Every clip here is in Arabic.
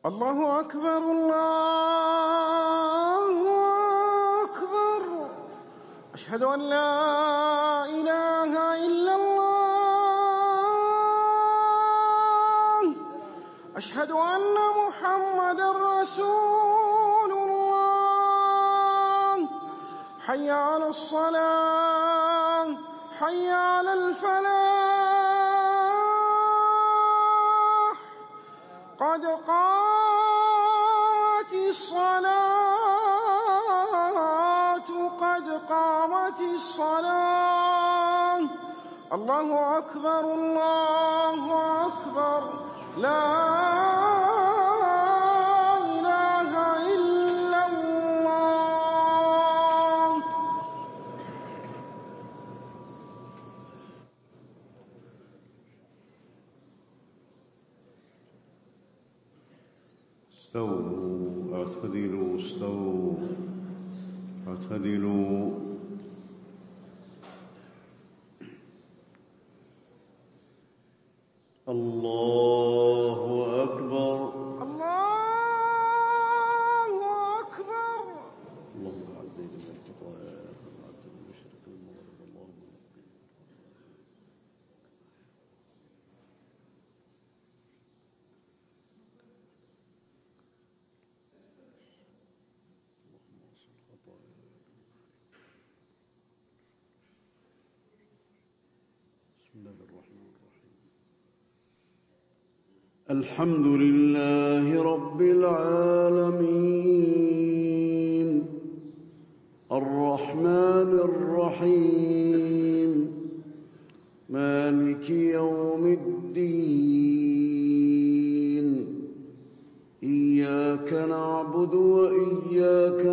الله أكبر الله أكبر. أشهد أن لا إله إلا الله. أشهد أن محمدًا رسول الله. حي على الصلاة حي على الفلاح. قد قامت الصلاة قد قامت الصلاة. الله أكبر الله أكبر. لا إله إلا الله. استووا اعتدلوا استووا اعتدلوا. الله أكبر الله أكبر. اللهم عذب من الخطايا وعذب من الشرك المغرب. اللهم اصل خطايا. بسم الله الرحمن الرحيم. الحمد لله رب العالمين الرحمن الرحيم مالك يوم الدين. إياك نعبد وإياك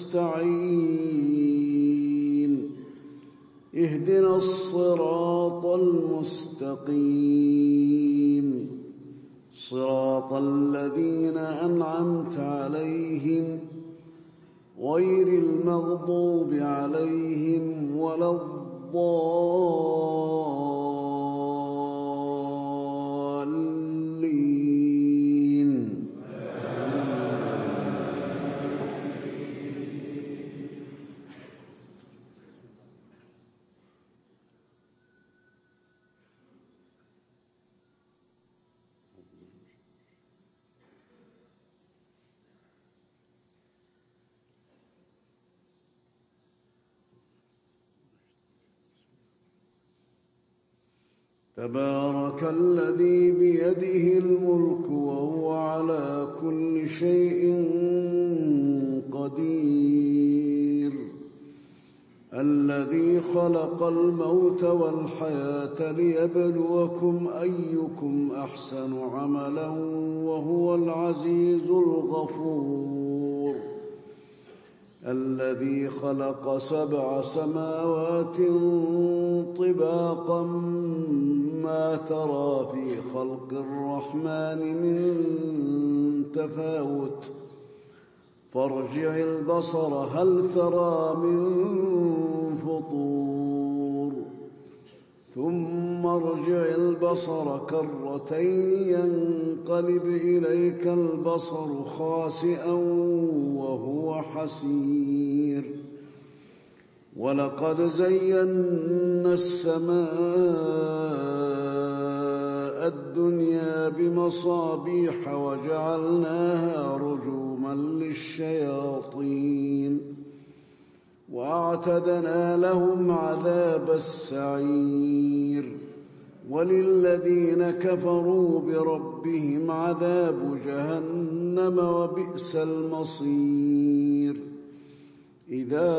نستعين. اهدنا الصراط المستقيم صراط الذين أنعمت عليهم غير المغضوب عليهم ولا الضالين. تبارك الذي بيده الملك وهو على كل شيء قدير. الذي خلق الموت والحياة ليبلوكم أيكم أحسن عملا وهو العزيز الغفور. الذي خلق 7 سماوات طباقا ما ترى في خلق الرحمن من تفاوت فارجع البصر هل ترى من فطور ثم ارجع البصر كرتين ينقلب إليك البصر خاسئا وهو حسير. ولقد زينا السماء الدنيا بمصابيح وجعلناها رجوما للشياطين وأعتدنا لهم عذاب السعير. وللذين كفروا بربهم عذاب جهنم وبئس المصير. إذا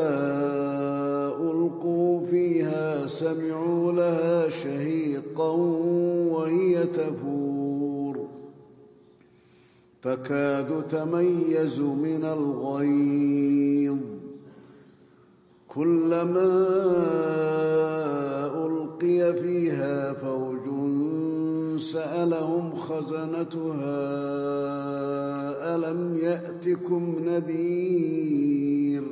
ألقوا فيها سمعوا لها شهيقا وهي تفور تكاد تميز من الغيظ. كلما ألقي فيها فوج سألهم خزنتها ألم يأتكم نذير.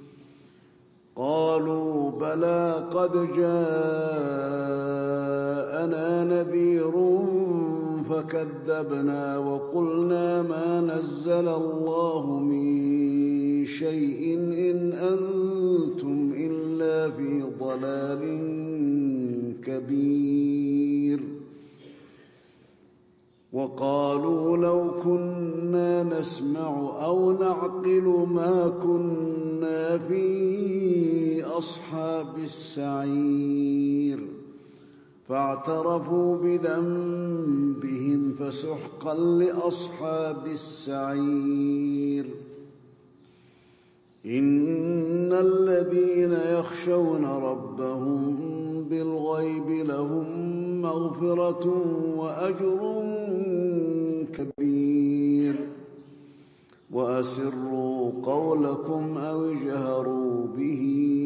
قالوا بلى قد جاءنا نذير فكذبنا وقلنا ما نزل الله من شيء إن أنتم إلا في ضلال كبير وقالوا لو كنا نسمع أو نعقل ما كنا في أصحاب السعير فاعترفوا بذنبهم فسحقا لأصحاب السعير إن الذين يخشون ربهم بالغيب لهم مغفرة وأجر كبير وأسروا قولكم أو اجهروا به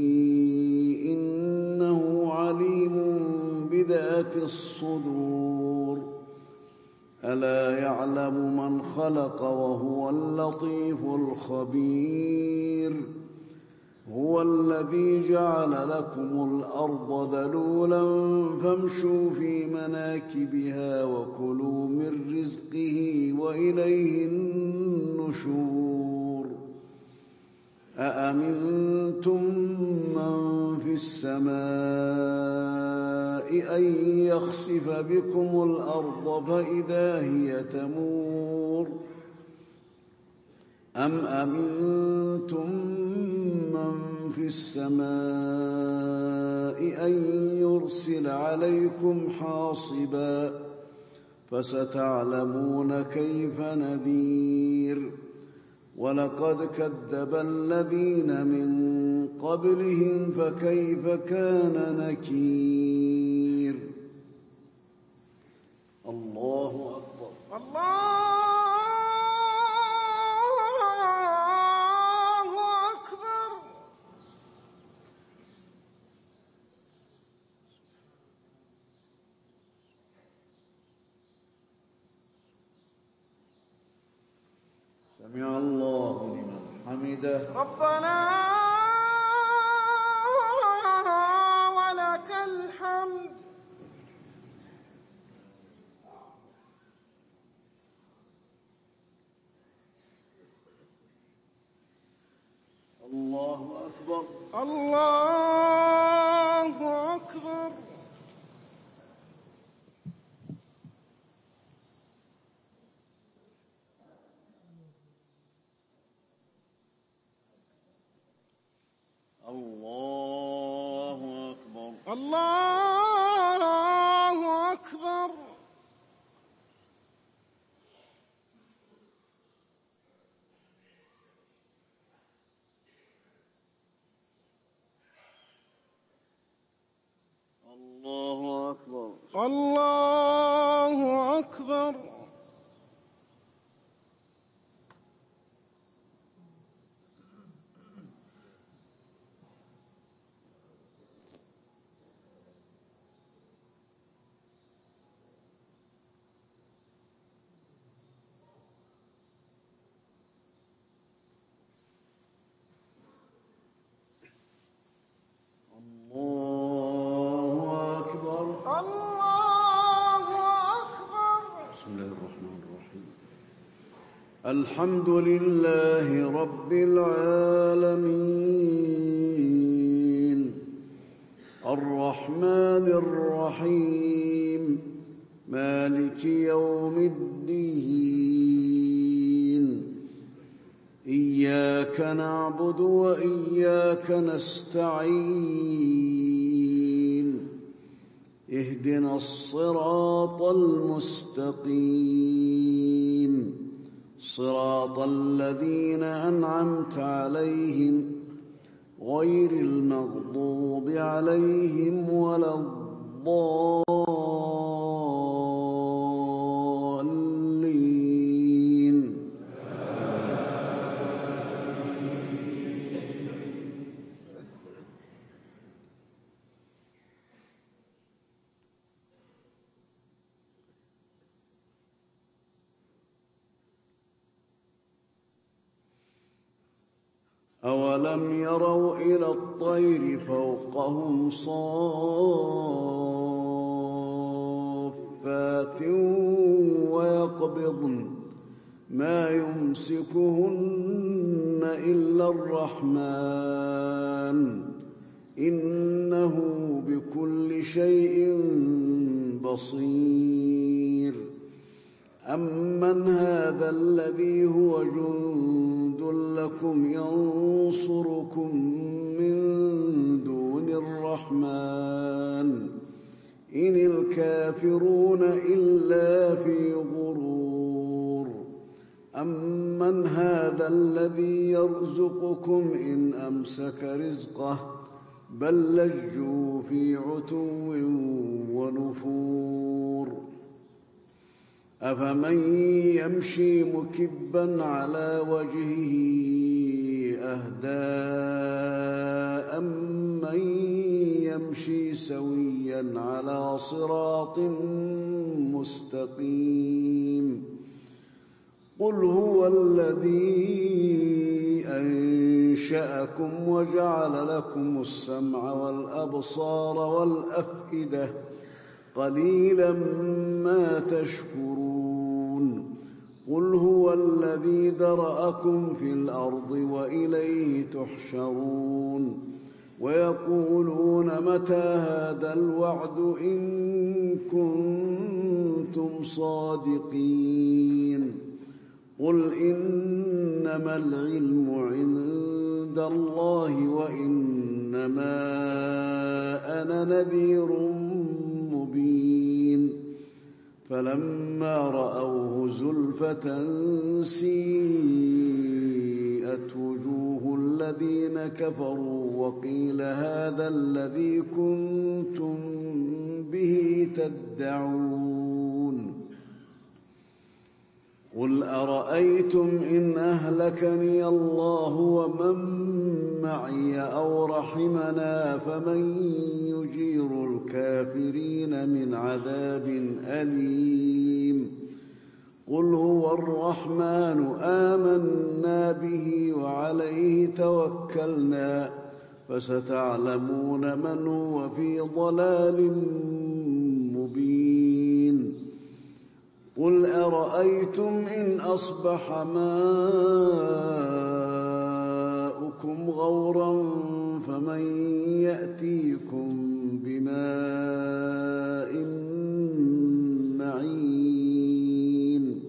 إنه عليم بذات الصدور ألا يعلم من خلق وهو اللطيف الخبير هو الذي جعل لكم الأرض ذلولا فامشوا في مناكبها وكلوا من رزقه وإليه النشور أأمنتم من في السماء أن يخسف بكم الأرض فإذا هي تمور أم أمنتم من في السماء أن يرسل عليكم حاصبا فستعلمون كيف نذير ولقد كذب الذين من قبلهم فكيف كان نكير الله أكبر الله أكبر. سمع الله لمن حمده ربنا ولك الحمد. الله أكبر الله أكبر. الله أكبر الله أكبر. الله أكبر الله أكبر. الله أكبر الله أكبر. بسم الله الرحمن الرحيم الحمد لله رب العالمين الرحمن الرحيم مالك يوم الدين إياك نعبد وإياك نستعين اهدنا الصراط المستقيم صراط الذين أنعمت عليهم غير المغضوب عليهم ولا الضالين أولم يروا إلى الطير فوقهم صافات يقبضن ما يمسكهن إلا الرحمن إنه بكل شيء بصير. أمن هذا الذي هو جند لكم ينصركم من دون الرحمن إن الكافرون إلا في غرور. أمن هذا الذي يرزقكم إن أمسك رزقه بل لجوا في عتو ونفور. أفمن يمشي مكبا على وجهه أهدى أمن يمشي سويا على صراط مستقيم. قل هو الذي أنشأكم وجعل لكم السمع والأبصار والأفئدة قليلا ما تشكرون. قل هو الذي ذرأكم في الأرض وإليه تحشرون. ويقولون متى هذا الوعد إن كنتم صادقين. قل إنما العلم عند الله وإنما أنا نذير مبين. فلما رأوه زلفة سيئت وجوه الذين كفروا وقيل هذا الذي كنتم به تدعون. قل أرأيتم إن أهلكني الله ومن معي أو رحمنا فمن يجير الكافرين من عذاب أليم. قل هو الرحمن آمنا به وعليه توكلنا فستعلمون من هو في ضلال مبين. قل أرأيتم إن أصبح ماؤكم غورا فمن يأتيكم بماء معين.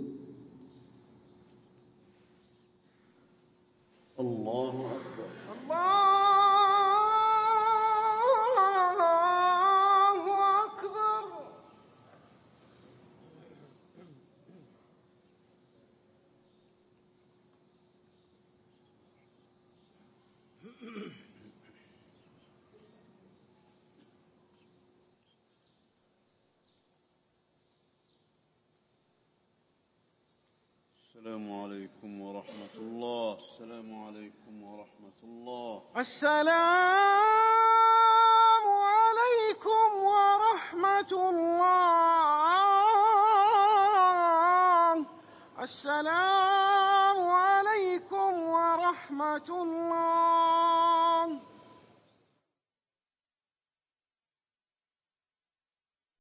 الله أكبر. الله أكبر. السلام عليكم ورحمة الله. السلام عليكم ورحمة الله. السلام عليكم ورحمة الله. السلام عليكم ورحمة الله.